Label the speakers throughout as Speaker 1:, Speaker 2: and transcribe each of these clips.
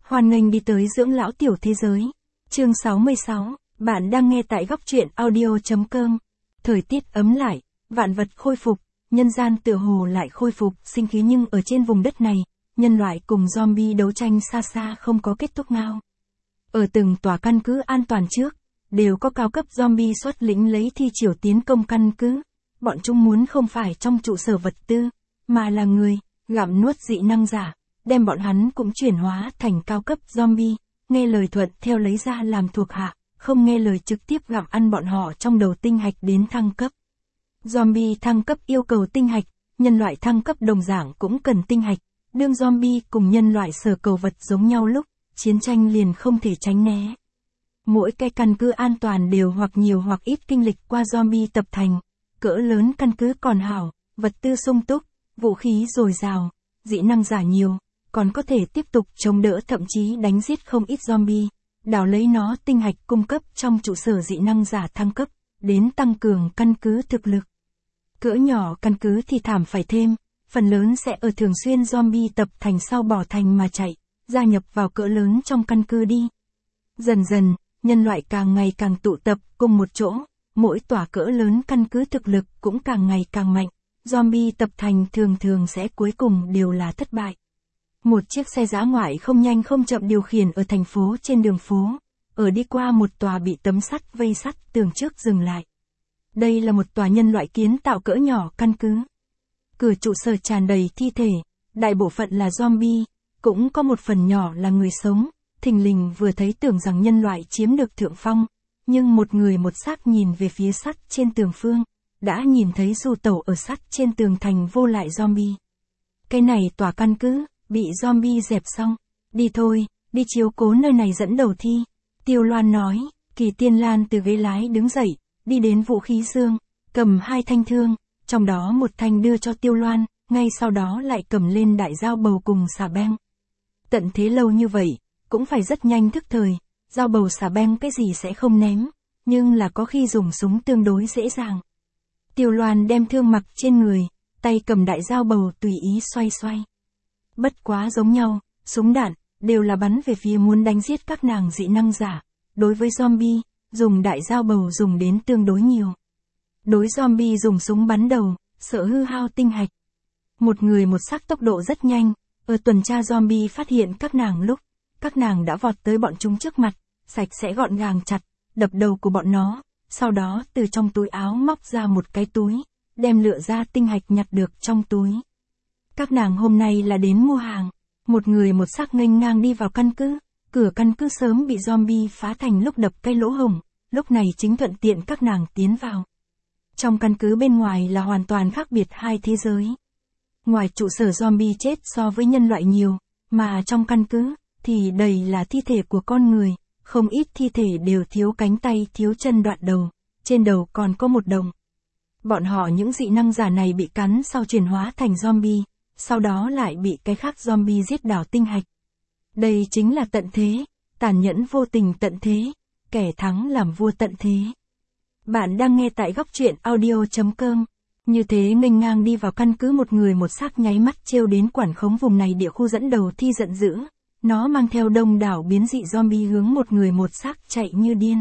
Speaker 1: Hoan nghênh đi tới dưỡng lão tiểu thế giới. Chương 66, bạn đang nghe tại góc truyện audio.com. Thời tiết ấm lại, vạn vật khôi phục, nhân gian tựa hồ lại khôi phục sinh khí, nhưng ở trên vùng đất này, nhân loại cùng zombie đấu tranh xa xa không có kết thúc nào. Ở từng tòa căn cứ an toàn trước, đều có cao cấp zombie xuất lĩnh lấy thi chiểu tiến công căn cứ. Bọn chúng muốn không phải trong trụ sở vật tư, mà là người, gặm nuốt dị năng giả, đem bọn hắn cũng chuyển hóa thành cao cấp zombie, nghe lời thuận theo lấy ra làm thuộc hạ, không nghe lời trực tiếp gặm ăn bọn họ trong đầu tinh hạch đến thăng cấp. Zombie thăng cấp yêu cầu tinh hạch, nhân loại thăng cấp đồng dạng cũng cần tinh hạch, đương zombie cùng nhân loại sở cầu vật giống nhau lúc, chiến tranh liền không thể tránh né. Mỗi cái căn cứ an toàn đều hoặc nhiều hoặc ít kinh lịch qua zombie tập thành, cỡ lớn căn cứ còn hảo, vật tư sung túc, vũ khí dồi dào, dị năng giả nhiều, còn có thể tiếp tục chống đỡ, thậm chí đánh giết không ít zombie, đào lấy nó tinh hạch cung cấp trong trụ sở dị năng giả thăng cấp, đến tăng cường căn cứ thực lực. Cỡ nhỏ căn cứ thì thảm phải thêm, phần lớn sẽ ở thường xuyên zombie tập thành sau bỏ thành mà chạy, gia nhập vào cỡ lớn trong căn cứ đi. Dần dần, nhân loại càng ngày càng tụ tập cùng một chỗ, mỗi tòa cỡ lớn căn cứ thực lực cũng càng ngày càng mạnh, zombie tập thành thường thường sẽ cuối cùng đều là thất bại. Một chiếc xe dã ngoại không nhanh không chậm điều khiển ở thành phố trên đường phố, ở đi qua một tòa bị tấm sắt vây sắt tường trước dừng lại. Đây là một tòa nhân loại kiến tạo cỡ nhỏ căn cứ. Cửa trụ sở tràn đầy thi thể, đại bộ phận là zombie, cũng có một phần nhỏ là người sống, thình lình vừa thấy tưởng rằng nhân loại chiếm được thượng phong, nhưng một người một xác nhìn về phía sắt trên tường phương, đã nhìn thấy du tẩu ở sắt trên tường thành vô lại zombie. Cái này tòa căn cứ, bị zombie dẹp xong, đi thôi, đi chiếu cố nơi này dẫn đầu thi. Tiêu Loan nói, Kỳ Tiên Lan từ ghế lái đứng dậy, đi đến vũ khí dương, cầm hai thanh thương, trong đó một thanh đưa cho Tiêu Loan, ngay sau đó lại cầm lên đại dao bầu cùng xà beng. Tận thế lâu như vậy, cũng phải rất nhanh thức thời, dao bầu xà beng cái gì sẽ không ném, nhưng là có khi dùng súng tương đối dễ dàng. Tiêu Loan đem thương mặc trên người, tay cầm đại dao bầu tùy ý xoay xoay. Bất quá giống nhau, súng đạn, đều là bắn về phía muốn đánh giết các nàng dị năng giả. Đối với zombie, dùng đại dao bầu dùng đến tương đối nhiều. Đối zombie dùng súng bắn đầu, sợ hư hao tinh hạch. Một người một xác tốc độ rất nhanh, ở tuần tra zombie phát hiện các nàng lúc, các nàng đã vọt tới bọn chúng trước mặt, sạch sẽ gọn gàng chặt, đập đầu của bọn nó, sau đó từ trong túi áo móc ra một cái túi, đem lựa ra tinh hạch nhặt được trong túi. Các nàng hôm nay là đến mua hàng, một người một xác nghênh ngang đi vào căn cứ, cửa căn cứ sớm bị zombie phá thành lúc đập cái lỗ hổng, lúc này chính thuận tiện các nàng tiến vào. Trong căn cứ bên ngoài là hoàn toàn khác biệt hai thế giới. Ngoài trụ sở zombie chết so với nhân loại nhiều, mà trong căn cứ thì đầy là thi thể của con người, không ít thi thể đều thiếu cánh tay thiếu chân đoạn đầu, trên đầu còn có một đồng. Bọn họ những dị năng giả này bị cắn sau chuyển hóa thành zombie, sau đó lại bị cái khác zombie giết đảo tinh hạch. Đây chính là tận thế, tàn nhẫn vô tình tận thế, kẻ thắng làm vua tận thế. Bạn đang nghe tại góc truyện audio.com. Như thế nghênh ngang đi vào căn cứ một người một xác nháy mắt trêu đến quản khống vùng này địa khu dẫn đầu thi giận dữ. Nó mang theo đông đảo biến dị zombie hướng một người một xác chạy như điên.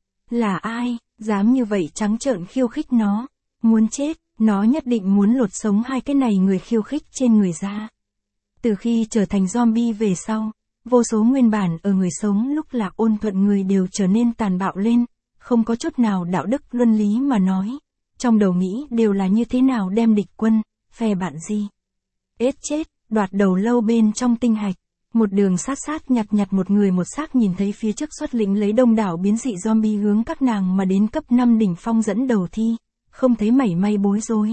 Speaker 1: Là ai, dám như vậy trắng trợn khiêu khích nó? Muốn chết, nó nhất định muốn lột sống hai cái này người khiêu khích trên người ra. Từ khi trở thành zombie về sau, vô số nguyên bản ở người sống lúc là ôn thuận người đều trở nên tàn bạo lên, không có chút nào đạo đức luân lý mà nói. Trong đầu nghĩ đều là như thế nào đem địch quân, phe bạn gì. Ết chết, đoạt đầu lâu bên trong tinh hạch. Một đường sát nhặt một người một xác nhìn thấy phía trước xuất lĩnh lấy đông đảo biến dị zombie hướng các nàng mà đến cấp 5 đỉnh phong dẫn đầu thi, không thấy mảy may bối rối.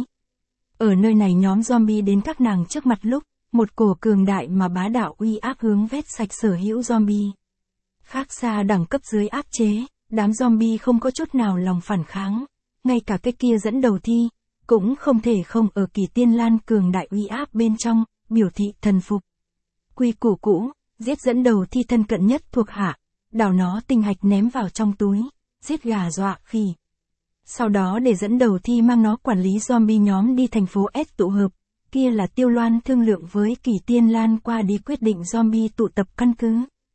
Speaker 1: Ở nơi này nhóm zombie đến các nàng trước mặt lúc, một cổ cường đại mà bá đạo uy áp hướng vét sạch sở hữu zombie. Khác xa đẳng cấp dưới áp chế, đám zombie không có chút nào lòng phản kháng, ngay cả cái kia dẫn đầu thi, cũng không thể không ở Kỳ Tiên Lan cường đại uy áp bên trong, biểu thị thần phục. Quy củ cũ, giết dẫn đầu thi thân cận nhất thuộc hạ, đào nó tinh hạch ném vào trong túi, giết gà dọa khỉ. Sau đó để dẫn đầu thi mang nó quản lý zombie nhóm đi thành phố S tụ hợp, kia là Tiêu Loan thương lượng với Kỳ Tiên Lan qua đi quyết định zombie tụ tập căn cứ,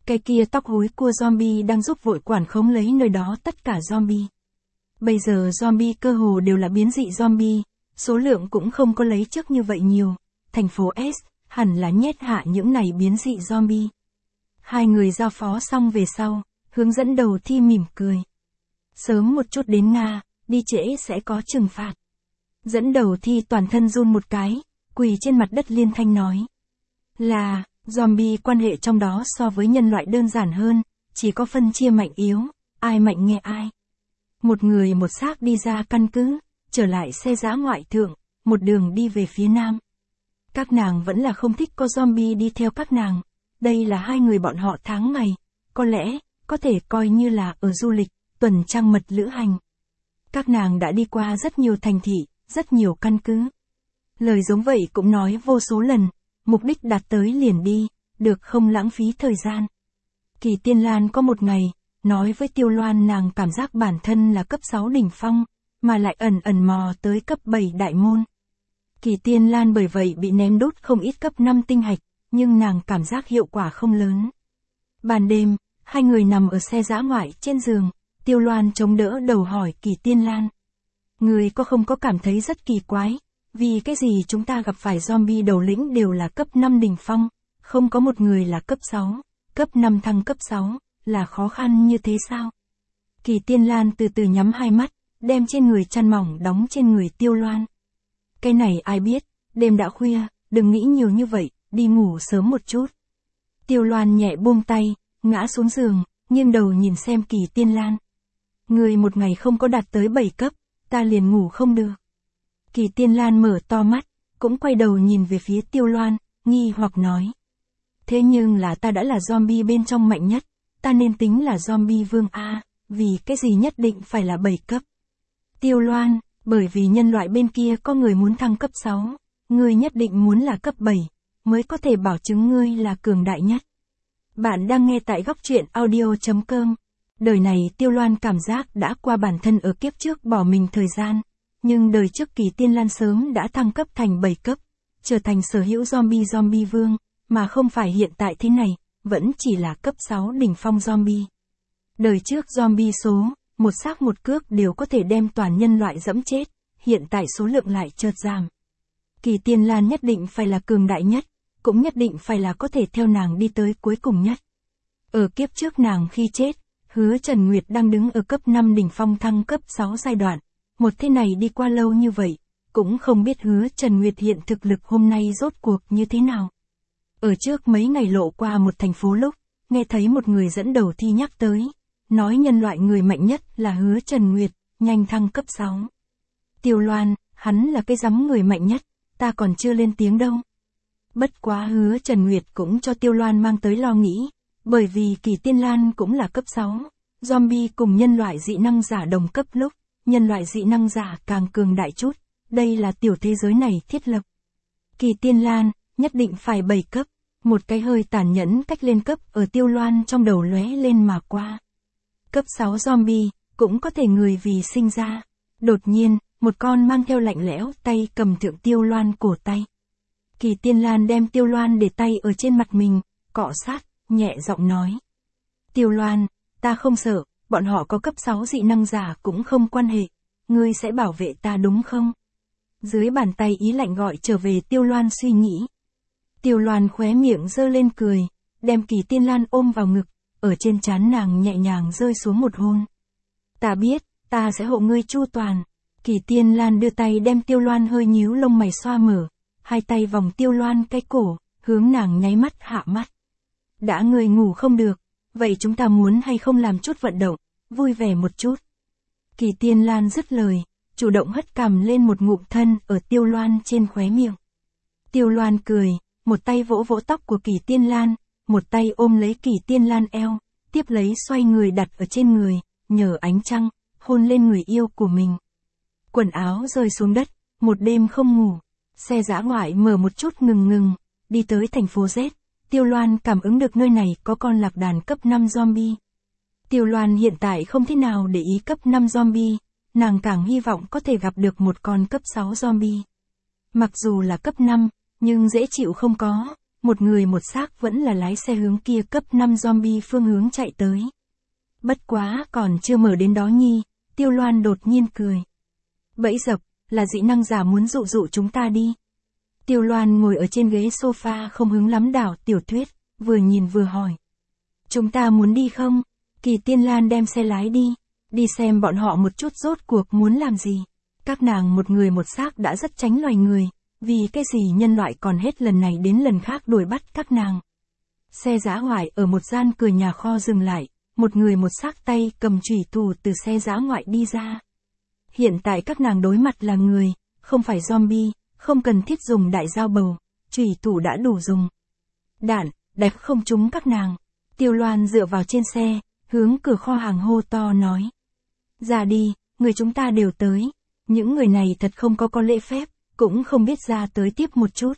Speaker 1: Cái kia tóc húi cua zombie đang giúp vội quản khống lấy nơi đó tất cả zombie. Bây giờ zombie cơ hồ đều là biến dị zombie, số lượng cũng không có lấy trước như vậy nhiều. Thành phố S hẳn là nhét hạ những này biến dị zombie. Hai người giao phó xong về sau, hướng dẫn đầu thi mỉm cười. Sớm một chút đến Nga, đi trễ sẽ có trừng phạt. Dẫn đầu thi toàn thân run một cái, quỳ trên mặt đất liên thanh nói. Là, zombie quan hệ trong đó so với nhân loại đơn giản hơn, chỉ có phân chia mạnh yếu, ai mạnh nghe ai. Một người một xác đi ra căn cứ, trở lại xe dã ngoại thượng, một đường đi về phía nam. Các nàng vẫn là không thích có zombie đi theo các nàng. Đây là hai người bọn họ tháng ngày, có lẽ, có thể coi như là ở du lịch, tuần trăng mật lữ hành. Các nàng đã đi qua rất nhiều thành thị, rất nhiều căn cứ. Lời giống vậy cũng nói vô số lần, mục đích đạt tới liền đi, được không lãng phí thời gian. Kỳ Tiên Lan có một ngày, nói với Tiêu Loan nàng cảm giác bản thân là cấp 6 đỉnh phong, mà lại ẩn ẩn mò tới cấp 7 đại môn. Kỳ Tiên Lan bởi vậy bị ném đốt không ít cấp 5 tinh hạch, nhưng nàng cảm giác hiệu quả không lớn. Ban đêm, hai người nằm ở xe dã ngoại trên giường, Tiêu Loan chống đỡ đầu hỏi Kỳ Tiên Lan. Người có không có cảm thấy rất kỳ quái, vì cái gì chúng ta gặp phải zombie đầu lĩnh đều là cấp 5 đỉnh phong, không có một người là cấp 6, cấp 5 thăng cấp 6, là khó khăn như thế sao? Kỳ Tiên Lan từ từ nhắm hai mắt, đem trên người chăn mỏng đóng trên người Tiêu Loan. Cái này ai biết, đêm đã khuya, đừng nghĩ nhiều như vậy, đi ngủ sớm một chút. Tiêu Loan nhẹ buông tay, ngã xuống giường, nghiêng đầu nhìn xem Kỳ Tiên Lan. Người một ngày không có đạt tới 7 cấp, ta liền ngủ không được. Kỳ Tiên Lan mở to mắt, cũng quay đầu nhìn về phía Tiêu Loan, nghi hoặc nói. Thế nhưng là ta đã là zombie bên trong mạnh nhất, ta nên tính là zombie vương A, vì cái gì nhất định phải là 7 cấp. Tiêu Loan, bởi vì nhân loại bên kia có người muốn thăng cấp 6, ngươi nhất định muốn là cấp 7, mới có thể bảo chứng ngươi là cường đại nhất. Bạn đang nghe tại góc truyện audio.com. Đời này Tiêu Loan cảm giác đã qua bản thân ở kiếp trước bỏ mình thời gian, nhưng đời trước Kỳ Tiên Lan sớm đã thăng cấp thành 7 cấp, trở thành sở hữu zombie vương, mà không phải hiện tại thế này, vẫn chỉ là cấp 6 đỉnh phong zombie. Đời trước zombie số, một xác một cước đều có thể đem toàn nhân loại dẫm chết, hiện tại số lượng lại chợt giảm. Kỳ Tiên Lan nhất định phải là cường đại nhất, cũng nhất định phải là có thể theo nàng đi tới cuối cùng nhất. Ở kiếp trước nàng khi chết, Hứa Trần Nguyệt đang đứng ở cấp 5 đỉnh phong thăng cấp 6 giai đoạn. Một thế này đi qua lâu như vậy, cũng không biết Hứa Trần Nguyệt hiện thực lực hôm nay rốt cuộc như thế nào. Ở trước mấy ngày lộ qua một thành phố lúc, nghe thấy một người dẫn đầu thi nhắc tới, nói nhân loại người mạnh nhất là Hứa Trần Nguyệt, nhanh thăng cấp 6. Tiêu Loan, hắn là cái rắm người mạnh nhất, ta còn chưa lên tiếng đâu. Bất quá Hứa Trần Nguyệt cũng cho Tiêu Loan mang tới lo nghĩ, bởi vì Kỳ Tiên Lan cũng là cấp 6, zombie cùng nhân loại dị năng giả đồng cấp lúc, nhân loại dị năng giả càng cường đại chút, đây là tiểu thế giới này thiết lập. Kỳ Tiên Lan, nhất định phải 7 cấp, một cái hơi tàn nhẫn cách lên cấp ở Tiêu Loan trong đầu lóe lên mà qua. Cấp 6 zombie, cũng có thể người vì sinh ra. Đột nhiên, một con mang theo lạnh lẽo tay cầm thượng Tiêu Loan cổ tay. Kỳ Tiên Lan đem Tiêu Loan để tay ở trên mặt mình, cọ sát, nhẹ giọng nói. Tiêu Loan, ta không sợ, bọn họ có cấp 6 dị năng giả cũng không quan hệ, ngươi sẽ bảo vệ ta đúng không? Dưới bàn tay ý lạnh gọi trở về Tiêu Loan suy nghĩ. Tiêu Loan khóe miệng giơ lên cười, đem Kỳ Tiên Lan ôm vào ngực, ở trên trán nàng nhẹ nhàng rơi xuống một hôn. Ta biết, ta sẽ hộ ngươi chu toàn. Kỳ Tiên Lan đưa tay đem Tiêu Loan hơi nhíu lông mày xoa mở, hai tay vòng Tiêu Loan cái cổ, hướng nàng nháy mắt hạ mắt. Đã ngươi ngủ không được, vậy chúng ta muốn hay không làm chút vận động, vui vẻ một chút. Kỳ Tiên Lan dứt lời, chủ động hất cằm lên một ngụm thân ở Tiêu Loan trên khóe miệng. Tiêu Loan cười, một tay vỗ vỗ tóc của Kỳ Tiên Lan, một tay ôm lấy Kỳ Tiên Lan eo, tiếp lấy xoay người đặt ở trên người, nhờ ánh trăng, hôn lên người yêu của mình. Quần áo rơi xuống đất, một đêm không ngủ, xe dã ngoại mở một chút ngừng, đi tới thành phố Z, Tiêu Loan cảm ứng được nơi này có con lạc đàn cấp 5 zombie. Tiêu Loan hiện tại không thế nào để ý cấp 5 zombie, nàng càng hy vọng có thể gặp được một con cấp 6 zombie. Mặc dù là cấp 5, nhưng dễ chịu không có, một người một xác vẫn là lái xe hướng kia cấp 5 zombie phương hướng chạy tới. Bất quá còn chưa mở đến đó nhi, Tiêu Loan đột nhiên cười. Bẫy dập, là dị năng giả muốn dụ dụ chúng ta đi. Tiêu Loan ngồi ở trên ghế sofa không hứng lắm đảo tiểu thuyết, vừa nhìn vừa hỏi. Chúng ta muốn đi không? Kỳ Tiên Lan đem xe lái đi xem bọn họ một chút rốt cuộc muốn làm gì. Các nàng một người một xác đã rất tránh loài người, vì cái gì nhân loại còn hết lần này đến lần khác đuổi bắt các nàng. Xe dã ngoại ở một gian cửa nhà kho dừng lại, một người một xác tay cầm chủy thủ từ xe dã ngoại đi ra. Hiện tại các nàng đối mặt là người, không phải zombie, không cần thiết dùng đại dao bầu, chủy thủ đã đủ dùng. Đạn, đẹp không trúng các nàng. Tiêu Loan dựa vào trên xe, hướng cửa kho hàng hô to nói. Ra đi, người chúng ta đều tới. Những người này thật không có lễ phép, cũng không biết ra tới tiếp một chút.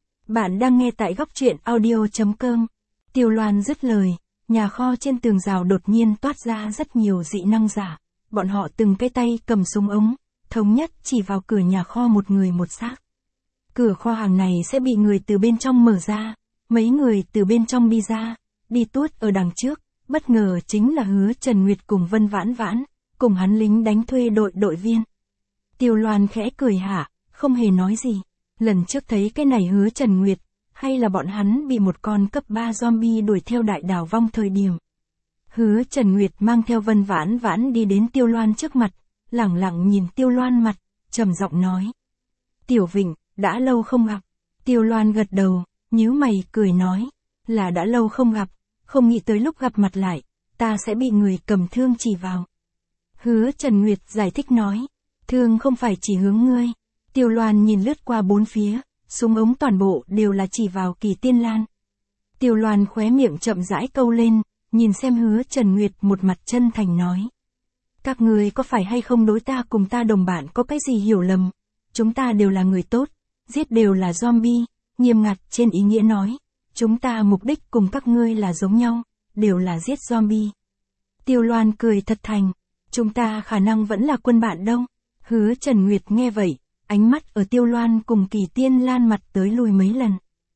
Speaker 1: Bạn đang nghe tại góc truyện audio.com. Tiêu Loan dứt lời, nhà kho trên tường rào đột nhiên toát ra rất nhiều dị năng giả. Bọn họ từng cái tay cầm súng ống, thống nhất chỉ vào cửa nhà kho một người một xác. Cửa kho hàng này sẽ bị người từ bên trong mở ra, mấy người từ bên trong đi ra, đi tuốt ở đằng trước, bất ngờ chính là Hứa Trần Nguyệt cùng Vân Vãn Vãn, cùng hắn lính đánh thuê đội viên. Tiêu Loan khẽ cười hạ, không hề nói gì. Lần trước thấy cái này Hứa Trần Nguyệt, hay là bọn hắn bị một con cấp 3 zombie đuổi theo đại đảo vong thời điểm. Hứa Trần Nguyệt mang theo Vân Vãn Vãn đi đến Tiêu Loan trước mặt, lẳng lặng nhìn Tiêu Loan mặt, trầm giọng nói. Tiểu Vịnh, đã lâu không gặp. Tiêu Loan gật đầu, nhíu mày cười nói, là đã lâu không gặp, không nghĩ tới lúc gặp mặt lại, ta sẽ bị người cầm thương chỉ vào. Hứa Trần Nguyệt giải thích nói, thương không phải chỉ hướng ngươi. Tiêu Loan nhìn lướt qua bốn phía, súng ống toàn bộ đều là chỉ vào Kỳ Tiên Lan. Tiêu Loan khóe miệng chậm rãi câu lên, nhìn xem Hứa Trần Nguyệt một mặt chân thành nói. Các ngươi có phải hay không đối ta cùng ta đồng bạn có cái gì hiểu lầm? Chúng ta đều là người tốt, giết đều là zombie, nghiêm ngặt trên ý nghĩa nói. Chúng ta mục đích cùng các ngươi là giống nhau, đều là giết zombie. Tiêu Loan cười thật thành, chúng ta khả năng vẫn là quân bạn đâu. Hứa Trần Nguyệt nghe vậy, ánh mắt ở Tiêu Loan cùng Kỳ Tiên Lan mặt tới lùi mấy lần.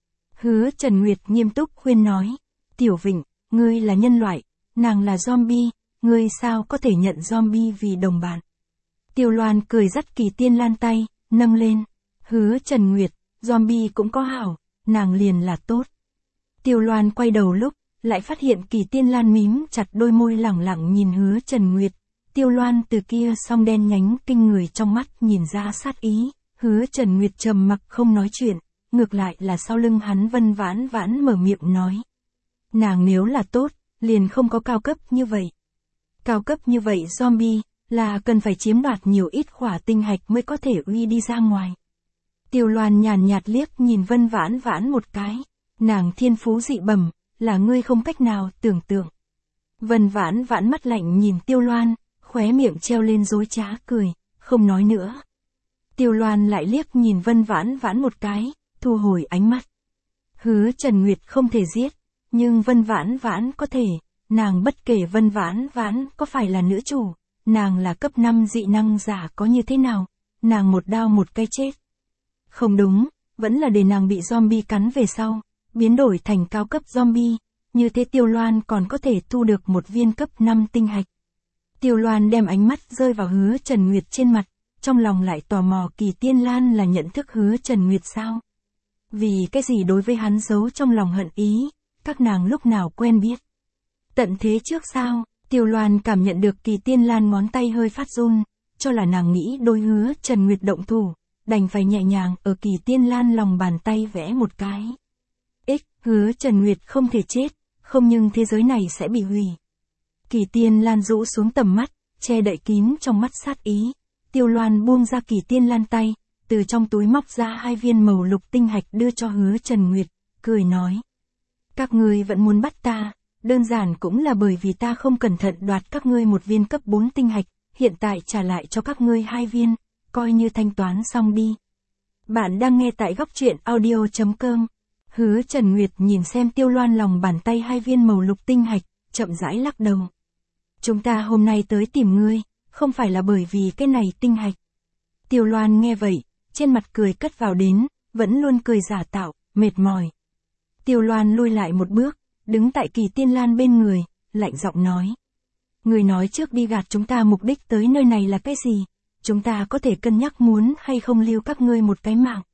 Speaker 1: Hứa Trần Nguyệt nghiêm túc khuyên nói, Tiểu Vịnh, ngươi là nhân loại, nàng là zombie, ngươi sao có thể nhận zombie vì đồng bạn. Tiêu Loan cười dắt Kỳ Tiên Lan tay, nâng lên. Hứa Trần Nguyệt, zombie cũng có hảo, nàng liền là tốt. Tiêu Loan quay đầu lúc, lại phát hiện Kỳ Tiên Lan mím chặt đôi môi lẳng lặng nhìn Hứa Trần Nguyệt. Tiêu Loan từ kia song đen nhánh kinh người trong mắt nhìn ra sát ý. Hứa Trần Nguyệt trầm mặc không nói chuyện, ngược lại là sau lưng hắn Vân Vãn Vãn mở miệng nói. Nàng nếu là tốt, liền không có cao cấp như vậy. Cao cấp như vậy zombie, là cần phải chiếm đoạt nhiều ít khỏa tinh hạch mới có thể uy đi ra ngoài. Tiêu Loan nhàn nhạt liếc nhìn Vân Vãn Vãn một cái. Nàng thiên phú dị bẩm, là ngươi không cách nào tưởng tượng. Vân Vãn Vãn mắt lạnh nhìn Tiêu Loan, khóe miệng treo lên dối trá cười, không nói nữa. Tiêu Loan lại liếc nhìn Vân Vãn Vãn một cái, thu hồi ánh mắt. Hứa Trần Nguyệt không thể giết, nhưng Vân Vãn Vãn có thể. Nàng bất kể Vân Vãn Vãn có phải là nữ chủ, nàng là cấp 5 dị năng giả có như thế nào, nàng một đao một cái chết. Không đúng, vẫn là để nàng bị zombie cắn về sau, biến đổi thành cao cấp zombie, như thế Tiêu Loan còn có thể thu được một viên cấp 5 tinh hạch. Tiêu Loan đem ánh mắt rơi vào Hứa Trần Nguyệt trên mặt, trong lòng lại tò mò Kỳ Tiên Lan là nhận thức Hứa Trần Nguyệt sao? Vì cái gì đối với hắn giấu trong lòng hận ý, các nàng lúc nào quen biết? Tận thế trước sao? Tiêu Loan cảm nhận được Kỳ Tiên Lan ngón tay hơi phát run, cho là nàng nghĩ đôi Hứa Trần Nguyệt động thủ, đành phải nhẹ nhàng ở Kỳ Tiên Lan lòng bàn tay vẽ một cái. Hứa Trần Nguyệt không thể chết, không nhưng thế giới này sẽ bị hủy. Kỳ Tiên Lan rũ xuống tầm mắt, che đậy kín trong mắt sát ý. Tiêu Loan buông ra Kỳ Tiên Lan tay, từ trong túi móc ra 2 viên màu lục tinh hạch đưa cho Hứa Trần Nguyệt, cười nói. Các ngươi vẫn muốn bắt ta, đơn giản cũng là bởi vì ta không cẩn thận đoạt các ngươi một viên cấp 4 tinh hạch, hiện tại trả lại cho các ngươi 2 viên, coi như thanh toán xong đi. Bạn đang nghe tại góc truyện audio.com. Hứa Trần Nguyệt nhìn xem Tiêu Loan lòng bàn tay 2 viên màu lục tinh hạch, chậm rãi lắc đầu. Chúng ta hôm nay tới tìm ngươi, không phải là bởi vì cái này tinh hạch. Tiêu Loan nghe vậy, trên mặt cười cất vào đến, vẫn luôn cười giả tạo, mệt mỏi. Tiêu Loan lui lại một bước, đứng tại Kỳ Tiên Lan bên người, lạnh giọng nói. Người nói trước đi gạt chúng ta mục đích tới nơi này là cái gì? Chúng ta có thể cân nhắc muốn hay không lưu các ngươi một cái mạng.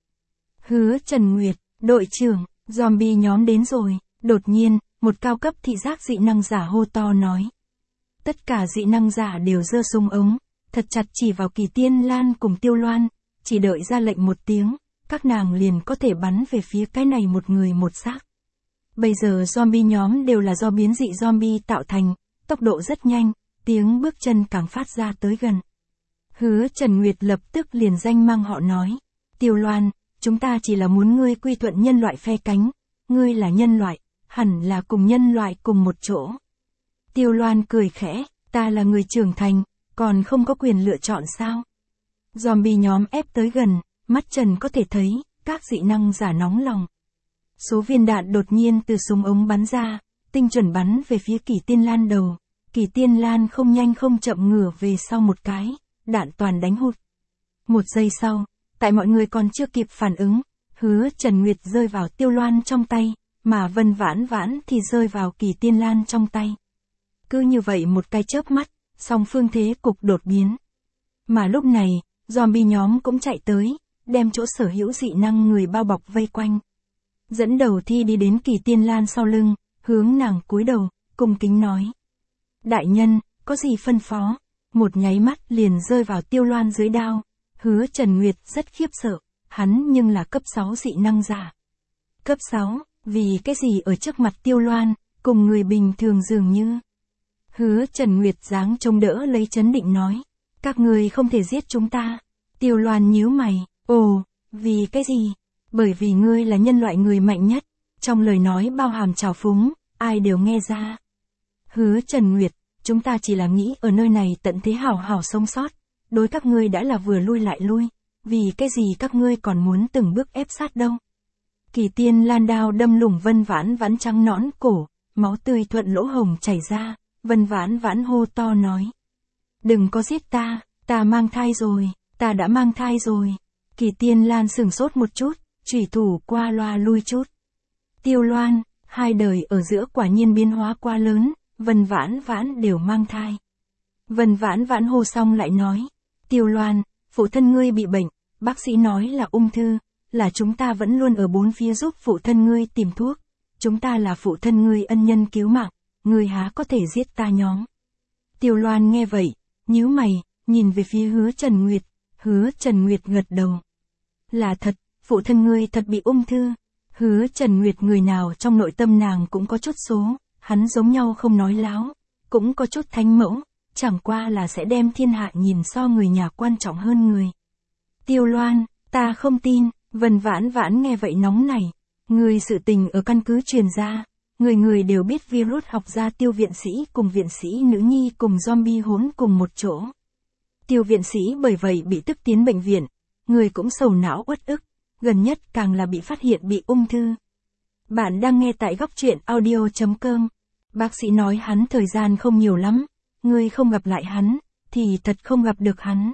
Speaker 1: Hứa Trần Nguyệt, đội trưởng, zombie nhóm đến rồi. Đột nhiên, một cao cấp thị giác dị năng giả hô to nói. Tất cả dị năng giả đều giơ súng ống, thật chặt chỉ vào Kỳ Tiên Lan cùng Tiêu Loan, chỉ đợi ra lệnh một tiếng, các nàng liền có thể bắn về phía cái này một người một xác. Bây giờ zombie nhóm đều là do biến dị zombie tạo thành, tốc độ rất nhanh, tiếng bước chân càng phát ra tới gần. Hứa Trần Nguyệt lập tức liền danh mang họ nói. Tiêu Loan, chúng ta chỉ là muốn ngươi quy thuận nhân loại phe cánh, ngươi là nhân loại, hẳn là cùng nhân loại cùng một chỗ. Tiêu Loan cười khẽ, ta là người trưởng thành, còn không có quyền lựa chọn sao? Zombie nhóm ép tới gần, mắt Trần có thể thấy, các dị năng giả nóng lòng. Số viên đạn đột nhiên từ súng ống bắn ra, tinh chuẩn bắn về phía Kỳ Tiên Lan đầu. Kỳ Tiên Lan không nhanh không chậm ngửa về sau một cái, đạn toàn đánh hụt. Một giây sau, tại mọi người còn chưa kịp phản ứng, Hứa Trần Nguyệt rơi vào Tiêu Loan trong tay, mà Vân Vãn Vãn thì rơi vào Kỳ Tiên Lan trong tay. Cứ như vậy một cái chớp mắt, song phương thế cục đột biến. Mà lúc này, zombie nhóm cũng chạy tới, đem chỗ sở hữu dị năng người bao bọc vây quanh. Dẫn đầu Thi đi đến Kỳ Tiên Lan sau lưng, hướng nàng cúi đầu, cung kính nói. Đại nhân, có gì phân phó? Một nháy mắt liền rơi vào Tiêu Loan dưới đao. Hứa Trần Nguyệt rất khiếp sợ, hắn nhưng là cấp 6 dị năng giả. Cấp 6, vì cái gì ở trước mặt Tiêu Loan, cùng người bình thường dường như. Hứa Trần Nguyệt dáng trông đỡ lấy trấn định nói. Các người không thể giết chúng ta. Tiêu Loan nhíu mày, ồ, vì cái gì? Bởi vì ngươi là nhân loại người mạnh nhất. Trong lời nói bao hàm trào phúng, ai đều nghe ra. Hứa Trần Nguyệt, chúng ta chỉ là nghĩ ở nơi này tận thế hảo hảo sống sót. Đối các ngươi đã là vừa lui lại lui. Vì cái gì các ngươi còn muốn từng bước ép sát đâu? Kỳ Tiên Lan đao đâm lủng Vân Vãn Vãn trắng nõn cổ, máu tươi thuận lỗ hồng chảy ra. Vân Vãn Vãn hô to nói. Đừng có giết ta, ta mang thai rồi, ta đã mang thai rồi. Kỳ Tiên Lan sửng sốt một chút, chủy thủ qua loa lui chút. Tiêu Loan, hai đời ở giữa quả nhiên biến hóa quá lớn, Vân Vãn Vãn đều mang thai. Vân Vãn Vãn hô xong lại nói. Tiêu Loan, phụ thân ngươi bị bệnh, bác sĩ nói là ung thư, là chúng ta vẫn luôn ở bốn phía giúp phụ thân ngươi tìm thuốc. Chúng ta là phụ thân ngươi ân nhân cứu mạng, ngươi há có thể giết ta nhóm. Tiêu Loan nghe vậy, nhíu mày, nhìn về phía Hứa Trần Nguyệt. Hứa Trần Nguyệt gật đầu. Là thật, phụ thân ngươi thật bị ung thư. Hứa Trần Nguyệt người nào trong nội tâm nàng cũng có chút số, hắn giống nhau không nói láo, cũng có chút thánh mẫu, chẳng qua là sẽ đem thiên hạ nhìn so người nhà quan trọng hơn người. Tiêu Loan, ta không tin. Vân Vãn Vãn nghe vậy nóng nảy. Người sự tình ở căn cứ truyền ra, người đều biết virus học ra Tiêu viện sĩ cùng viện sĩ nữ nhi cùng zombie hỗn cùng một chỗ. Tiêu viện sĩ bởi vậy bị tức tiến bệnh viện, người cũng sầu não uất ức, gần nhất càng là bị phát hiện bị ung thư. Bạn đang nghe tại góc truyện audio.com. Bác sĩ nói hắn thời gian không nhiều lắm, ngươi không gặp lại hắn, thì thật không gặp được hắn.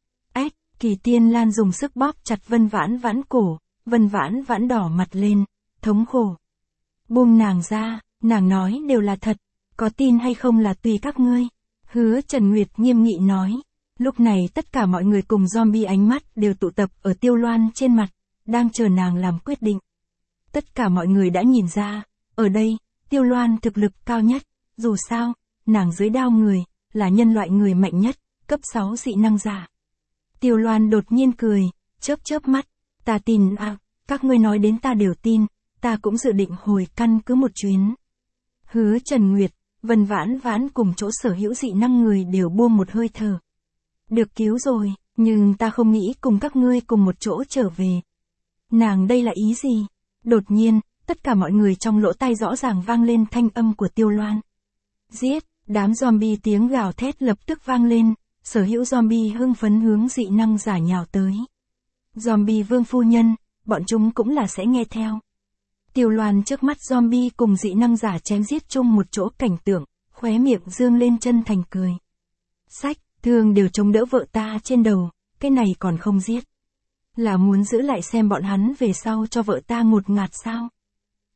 Speaker 1: Kỳ Tiên Lan dùng sức bóp chặt Vân Vãn Vãn cổ, Vân Vãn Vãn đỏ mặt lên, thống khổ. Buông nàng ra, nàng nói đều là thật, có tin hay không là tùy các ngươi. Hứa Trần Nguyệt nghiêm nghị nói. Lúc này tất cả mọi người cùng zombie ánh mắt đều tụ tập ở Tiêu Loan trên mặt, đang chờ nàng làm quyết định. Tất cả mọi người đã nhìn ra, ở đây, Tiêu Loan thực lực cao nhất, dù sao, nàng dưới đao người, là nhân loại người mạnh nhất, cấp 6 dị năng giả. Tiêu Loan đột nhiên cười, chớp mắt, ta tin à, các ngươi nói đến ta đều tin, ta cũng dự định hồi căn cứ một chuyến. Hứa Trần Nguyệt, Vân Vãn Vãn cùng chỗ sở hữu dị năng người đều buông một hơi thở. Được cứu rồi, nhưng ta không nghĩ cùng các ngươi cùng một chỗ trở về. Nàng đây là ý gì? Đột nhiên, tất cả mọi người trong lỗ tai rõ ràng vang lên thanh âm của Tiêu Loan. Giết, đám zombie tiếng gào thét lập tức vang lên. Sở hữu zombie hưng phấn hướng dị năng giả nhào tới. Zombie vương phu nhân, bọn chúng cũng là sẽ nghe theo. Tiêu Loan trước mắt zombie cùng dị năng giả chém giết chung một chỗ cảnh tượng, khóe miệng dương lên chân thành cười. Sách, thương đều chống đỡ vợ ta trên đầu, cái này còn không giết. Là muốn giữ lại xem bọn hắn về sau cho vợ ta ngột ngạt sao?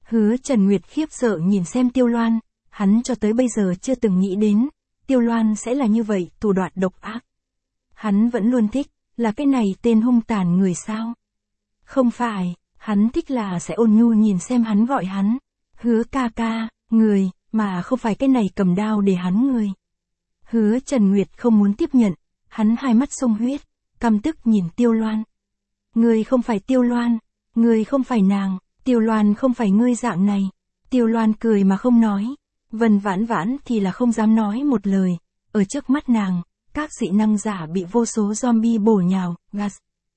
Speaker 1: Hứa Trần Nguyệt khiếp sợ nhìn xem Tiêu Loan, hắn cho tới bây giờ chưa từng nghĩ đến, Tiêu Loan sẽ là như vậy, thủ đoạn độc ác. Hắn vẫn luôn thích, là cái này tên hung tàn người sao? Không phải, hắn thích là sẽ ôn nhu nhìn xem hắn gọi hắn. Hứa ca ca, người, mà không phải cái này cầm đao để hắn người. Hứa Trần Nguyệt không muốn tiếp nhận, hắn hai mắt sông huyết, căm tức nhìn Tiêu Loan. Người không phải Tiêu Loan, người không phải nàng, Tiêu Loan không phải ngươi dạng này. Tiêu Loan cười mà không nói, Vân Vãn Vãn thì là không dám nói một lời, ở trước mắt nàng, các dị năng giả bị vô số zombie bổ nhào, gas.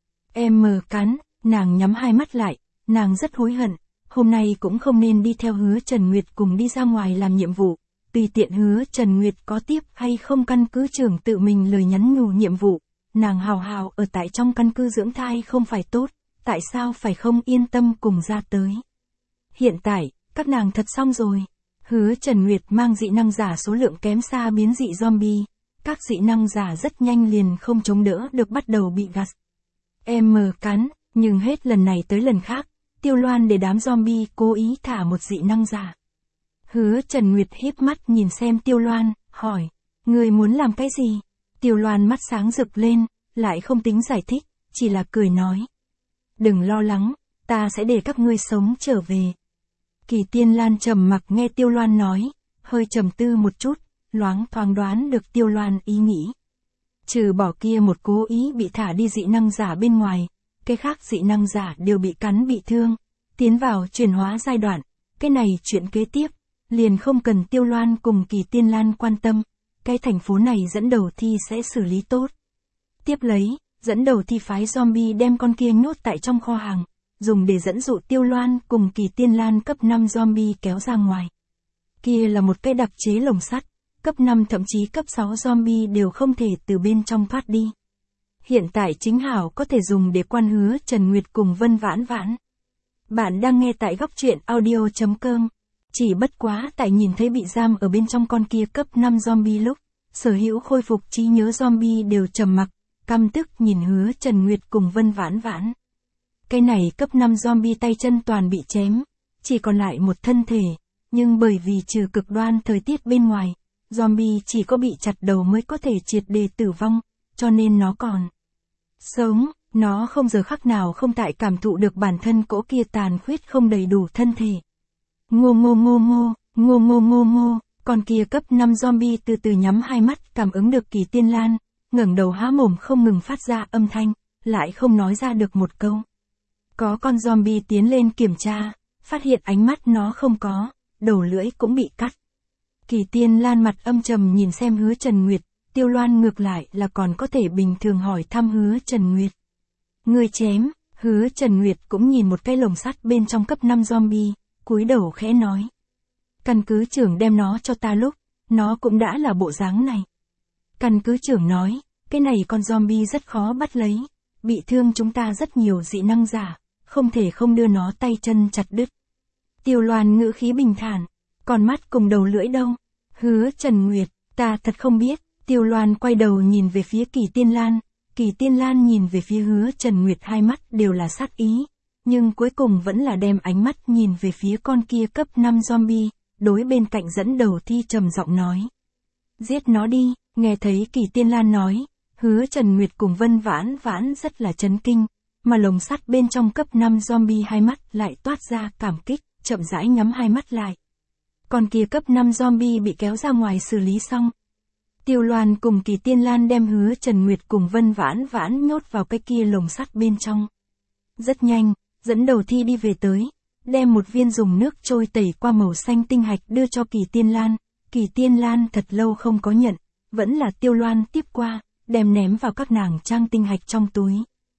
Speaker 1: Cắn, nàng nhắm hai mắt lại, nàng rất hối hận, hôm nay cũng không nên đi theo Hứa Trần Nguyệt cùng đi ra ngoài làm nhiệm vụ, tùy tiện Hứa Trần Nguyệt có tiếp hay không căn cứ trưởng tự mình lời nhắn nhủ nhiệm vụ, nàng hào hào ở tại trong căn cứ dưỡng thai không phải tốt, tại sao phải không yên tâm cùng ra tới. Hiện tại, các nàng thật xong rồi. Hứa Trần Nguyệt mang dị năng giả số lượng kém xa biến dị zombie, các dị năng giả rất nhanh liền không chống đỡ được bắt đầu bị gas. Cắn, nhưng hết lần này tới lần khác, Tiêu Loan để đám zombie cố ý thả một dị năng giả. Hứa Trần Nguyệt híp mắt nhìn xem Tiêu Loan, hỏi, người muốn làm cái gì? Tiêu Loan mắt sáng rực lên, lại không tính giải thích, chỉ là cười nói. Đừng lo lắng, ta sẽ để các ngươi sống trở về. Kỳ Tiên Lan trầm mặc nghe Tiêu Loan nói, hơi trầm tư một chút, loáng thoáng đoán được Tiêu Loan ý nghĩ. Trừ bỏ kia một cố ý bị thả đi dị năng giả bên ngoài, cái khác dị năng giả đều bị cắn bị thương, tiến vào chuyển hóa giai đoạn, cái này chuyện kế tiếp, liền không cần Tiêu Loan cùng Kỳ Tiên Lan quan tâm, cái thành phố này dẫn đầu thi sẽ xử lý tốt. Tiếp lấy, dẫn đầu thi phái zombie đem con kia nhốt tại trong kho hàng, dùng để dẫn dụ Tiêu Loan cùng Kỳ Tiên Lan cấp 5 zombie kéo ra ngoài. Kia là một cái đặc chế lồng sắt, cấp 5 thậm chí cấp 6 zombie đều không thể từ bên trong thoát đi. Hiện tại chính hảo có thể dùng để quan Hứa Trần Nguyệt cùng Vân Vãn Vãn. Bạn đang nghe tại góc truyện audio.com. Chỉ bất quá tại nhìn thấy bị giam ở bên trong con kia cấp 5 zombie lúc, sở hữu khôi phục trí nhớ zombie đều trầm mặc, căm tức nhìn Hứa Trần Nguyệt cùng Vân Vãn Vãn. Cái này cấp 5 zombie tay chân toàn bị chém, chỉ còn lại một thân thể, nhưng bởi vì trừ cực đoan thời tiết bên ngoài, zombie chỉ có bị chặt đầu mới có thể triệt để tử vong, cho nên nó còn sống, nó không giờ khắc nào không tại cảm thụ được bản thân cỗ kia tàn khuyết không đầy đủ thân thể. Ngô ngô ngô ngô, ngô ngô ngô ngô, con kia cấp 5 zombie từ từ nhắm hai mắt cảm ứng được Kỳ Tiên Lan, ngẩng đầu há mồm không ngừng phát ra âm thanh, lại không nói ra được một câu. Có con zombie tiến lên kiểm tra, phát hiện ánh mắt nó không có, đầu lưỡi cũng bị cắt. Kỳ Tiên Lan mặt âm trầm nhìn xem Hứa Trần Nguyệt, Tiêu Loan ngược lại là còn có thể bình thường hỏi thăm Hứa Trần Nguyệt. Người chém, Hứa Trần Nguyệt cũng nhìn một cái lồng sắt bên trong cấp 5 zombie, cúi đầu khẽ nói. Căn cứ trưởng đem nó cho ta lúc, nó cũng đã là bộ dáng này. Căn cứ trưởng nói, cái này con zombie rất khó bắt lấy, bị thương chúng ta rất nhiều dị năng giả, không thể không đưa nó tay chân chặt đứt. Tiêu Loan ngữ khí bình thản, còn mắt cùng đầu lưỡi đâu? Hứa Trần Nguyệt, ta thật không biết. Tiêu Loan quay đầu nhìn về phía Kỳ Tiên Lan, Kỳ Tiên Lan nhìn về phía Hứa Trần Nguyệt, hai mắt đều là sát ý, nhưng cuối cùng vẫn là đem ánh mắt nhìn về phía con kia cấp 5 zombie, đối bên cạnh dẫn đầu thi trầm giọng nói. Giết nó đi, nghe thấy Kỳ Tiên Lan nói, Hứa Trần Nguyệt cùng Vân Vãn Vãn rất là chấn kinh, mà lồng sắt bên trong cấp 5 zombie hai mắt lại toát ra cảm kích, chậm rãi nhắm hai mắt lại. Con kia cấp 5 zombie bị kéo ra ngoài xử lý xong. Tiêu Loan cùng Kỳ Tiên Lan đem Hứa Trần Nguyệt cùng Vân Vãn Vãn nhốt vào cái kia lồng sắt bên trong. Rất nhanh, dẫn đầu thi đi về tới, đem một viên dùng nước trôi tẩy qua màu xanh tinh hạch đưa cho Kỳ Tiên Lan. Kỳ Tiên Lan thật lâu không có nhận, vẫn là Tiêu Loan tiếp qua, đem ném vào các nàng trang tinh hạch trong túi.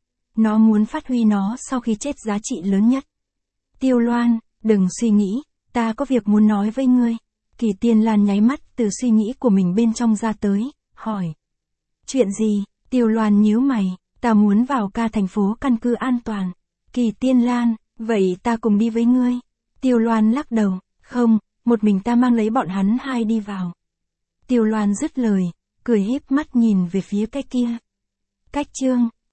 Speaker 1: Nó muốn phát huy nó sau khi chết giá trị lớn nhất. Tiêu Loan, đừng suy nghĩ, ta có việc muốn nói với ngươi. Kỳ Tiên Lan nháy mắt từ suy nghĩ của mình bên trong ra tới, hỏi. Chuyện gì? Tiêu Loan nhíu mày, ta muốn vào ca thành phố căn cứ an toàn. Kỳ Tiên Lan, vậy ta cùng đi với ngươi. Tiêu Loan lắc đầu, không, một mình ta mang lấy bọn hắn hai đi vào. Tiêu Loan dứt lời, cười híp mắt nhìn về phía cái kia. Cách chương.